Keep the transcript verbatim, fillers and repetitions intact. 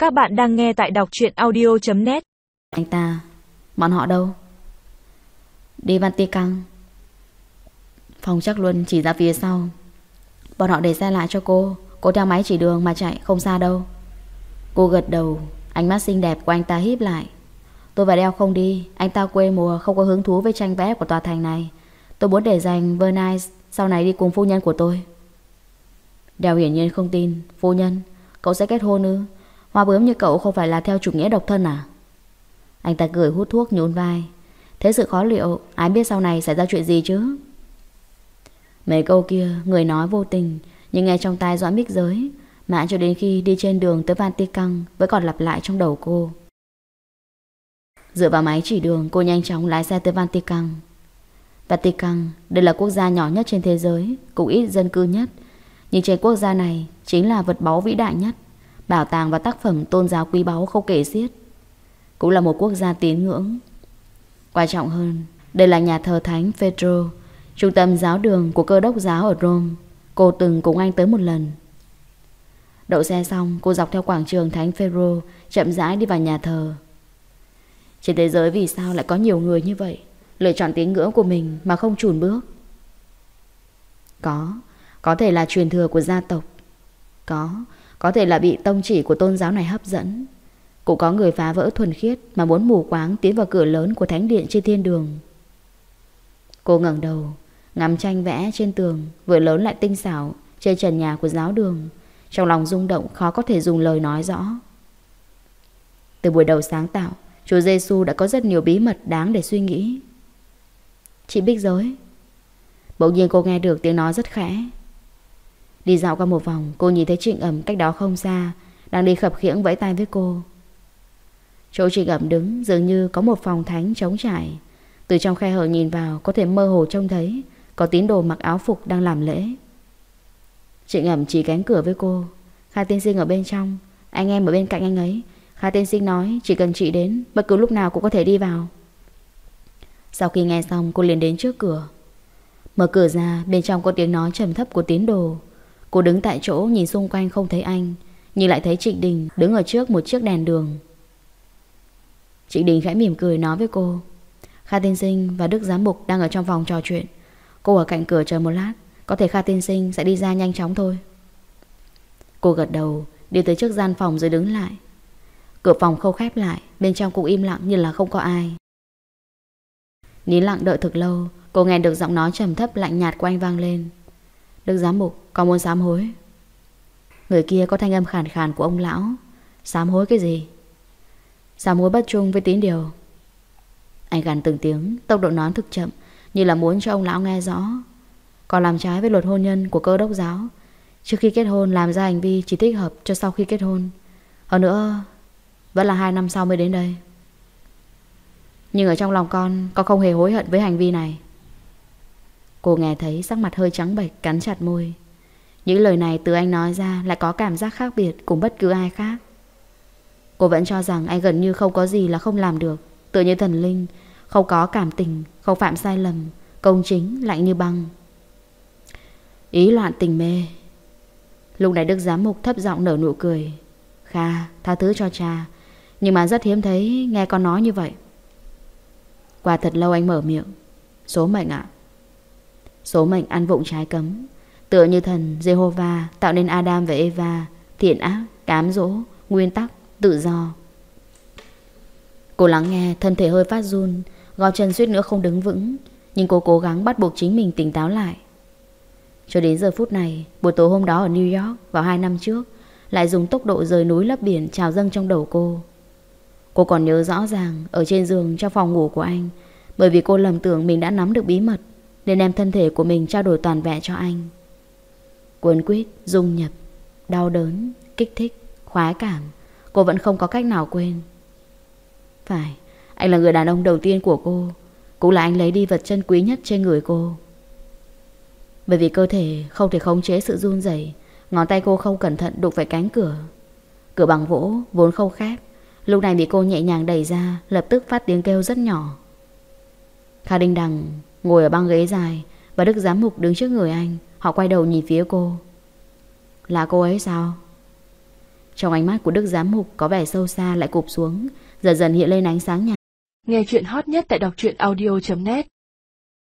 Các bạn đang nghe tại đọc truyện audio chấm net. Anh ta, bọn họ đâu? Đi Vatican. Phòng Trác Luân chỉ ra phía sau. Bọn họ để xe lại cho cô. Cô theo máy chỉ đường mà chạy, không xa đâu. Cô gật đầu. Ánh mắt xinh đẹp của anh ta híp lại. Tôi và Đeo không đi. Anh ta quê mùa, không có hứng thú với tranh vẽ của tòa thành này. Tôi muốn để dành Vernice sau này đi cùng phu nhân của tôi. Đeo hiển nhiên không tin. Phu nhân, cậu sẽ kết hôn ư? Hoa bướm như cậu không phải là theo chủ nghĩa độc thân à? Anh ta cười hút thuốc nhún vai. Thế sự khó liệu, ai biết sau này xảy ra chuyện gì chứ? Mấy câu kia người nói vô tình, nhưng nghe trong tai Doãn Bích Giới, mãi cho đến khi đi trên đường tới Vatican vẫn còn lặp lại trong đầu cô. Dựa vào máy chỉ đường, cô nhanh chóng lái xe tới Vatican. Vatican, đây là quốc gia nhỏ nhất trên thế giới, cũng ít dân cư nhất. Nhưng trên quốc gia này chính là vật báu vĩ đại nhất, bảo tàng và tác phẩm tôn giáo quý báu không kể xiết. Cũng là một quốc gia tín ngưỡng. Quan trọng hơn, đây là nhà thờ Thánh Phêrô, trung tâm giáo đường của Cơ đốc giáo ở Rome. Cô từng cùng anh tới một lần. Đậu xe xong, cô dọc theo quảng trường Thánh Phêrô chậm rãi đi vào nhà thờ. Trên thế giới vì sao lại có nhiều người như vậy, lựa chọn tín ngưỡng của mình mà không chùn bước? Có, có thể là truyền thừa của gia tộc. Có, có thể là bị tông chỉ của tôn giáo này hấp dẫn. Cũng có người phá vỡ thuần khiết mà muốn mù quáng tiến vào cửa lớn của thánh điện trên thiên đường. Cô ngẩng đầu, ngắm tranh vẽ trên tường vừa lớn lại tinh xảo trên trần nhà của giáo đường. Trong lòng rung động khó có thể dùng lời nói rõ. Từ buổi đầu sáng tạo, Chúa Giêsu đã có rất nhiều bí mật đáng để suy nghĩ. Chị Bích Giới. Bỗng nhiên cô nghe được tiếng nói rất khẽ. Đi dạo qua một vòng, cô nhìn thấy Trịnh Ẩm cách đó không xa đang đi khập khiễng vẫy tay với cô. Chỗ Trịnh Ẩm đứng dường như có một phòng thánh trống trải. Từ trong khe hở nhìn vào có thể mơ hồ trông thấy có tín đồ mặc áo phục đang làm lễ. Trịnh Ẩm chỉ cánh cửa với cô. Kha tiên sinh ở bên trong, anh em ở bên cạnh anh ấy. Kha tiên sinh nói chỉ cần chị đến, bất cứ lúc nào cũng có thể đi vào. Sau khi nghe xong, cô liền đến trước cửa. Mở cửa ra, bên trong có tiếng nói trầm thấp của tín đồ. Cô đứng tại chỗ nhìn xung quanh không thấy anh, nhưng lại thấy Trịnh Đình đứng ở trước một chiếc đèn đường. Trịnh Đình khẽ mỉm cười nói với cô. Kha tiên sinh và Đức giám mục đang ở trong phòng trò chuyện. Cô ở cạnh cửa chờ một lát, có thể Kha tiên sinh sẽ đi ra nhanh chóng thôi. Cô gật đầu, đi tới trước gian phòng rồi đứng lại. Cửa phòng không khép lại, bên trong cũng im lặng như là không có ai. Nín lặng đợi thực lâu, cô nghe được giọng nói trầm thấp lạnh nhạt của anh vang lên. Đức giám mục, có muốn sám hối? Người kia có thanh âm khàn khàn của ông lão. Sám hối cái gì? Sám hối bất trung với tín điều. Anh gằn từng tiếng, tốc độ nói thực chậm, như là muốn cho ông lão nghe rõ. Còn làm trái với luật hôn nhân của Cơ đốc giáo. Trước khi kết hôn làm ra hành vi chỉ thích hợp cho sau khi kết hôn. Hơn nữa, vẫn là hai năm sau mới đến đây. Nhưng ở trong lòng con, con không hề hối hận với hành vi này. Cô nghe thấy sắc mặt hơi trắng bệch, cắn chặt môi. Những lời này từ anh nói ra lại có cảm giác khác biệt cùng bất cứ ai khác. Cô vẫn cho rằng anh gần như không có gì là không làm được, tựa như thần linh, không có cảm tình, không phạm sai lầm, công chính, lạnh như băng. Ý loạn tình mê. Lúc này Đức giám mục thấp giọng nở nụ cười. Kha, tha thứ cho cha, nhưng mà rất hiếm thấy nghe con nói như vậy. Qua thật lâu anh mở miệng. Số mệnh ạ. Số mệnh ăn vụng trái cấm. Tựa như thần Jehovah tạo nên Adam và Eva, thiện ác, cám dỗ, nguyên tắc, tự do. Cô lắng nghe, thân thể hơi phát run, gót chân suýt nữa không đứng vững. Nhưng cô cố gắng bắt buộc chính mình tỉnh táo lại. Cho đến giờ phút này, buổi tối hôm đó ở New York vào hai năm trước lại dùng tốc độ rời núi lấp biển trào dâng trong đầu cô. Cô còn nhớ rõ ràng ở trên giường trong phòng ngủ của anh, bởi vì cô lầm tưởng mình đã nắm được bí mật nên đem thân thể của mình trao đổi toàn vẹn cho anh. Cuốn quýt, dung nhập, đau đớn, kích thích, khoái cảm, cô vẫn không có cách nào quên. Phải, anh là người đàn ông đầu tiên của cô, cũng là anh lấy đi vật chân quý nhất trên người cô. Bởi vì cơ thể không thể khống chế sự run rẩy, ngón tay cô không cẩn thận đụng phải cánh cửa. Cửa bằng gỗ vốn không khép, lúc này bị cô nhẹ nhàng đẩy ra, lập tức phát tiếng kêu rất nhỏ. Kha Đinh Đằng ngồi ở băng ghế dài và Đức giám mục đứng trước người anh. Họ quay đầu nhìn phía cô. Là cô ấy sao? Trong ánh mắt của Đức Giám Mục có vẻ sâu xa lại cụp xuống, dần dần hiện lên ánh sáng nhạt. Nghe chuyện hot nhất tại đọc truyện audio chấm net.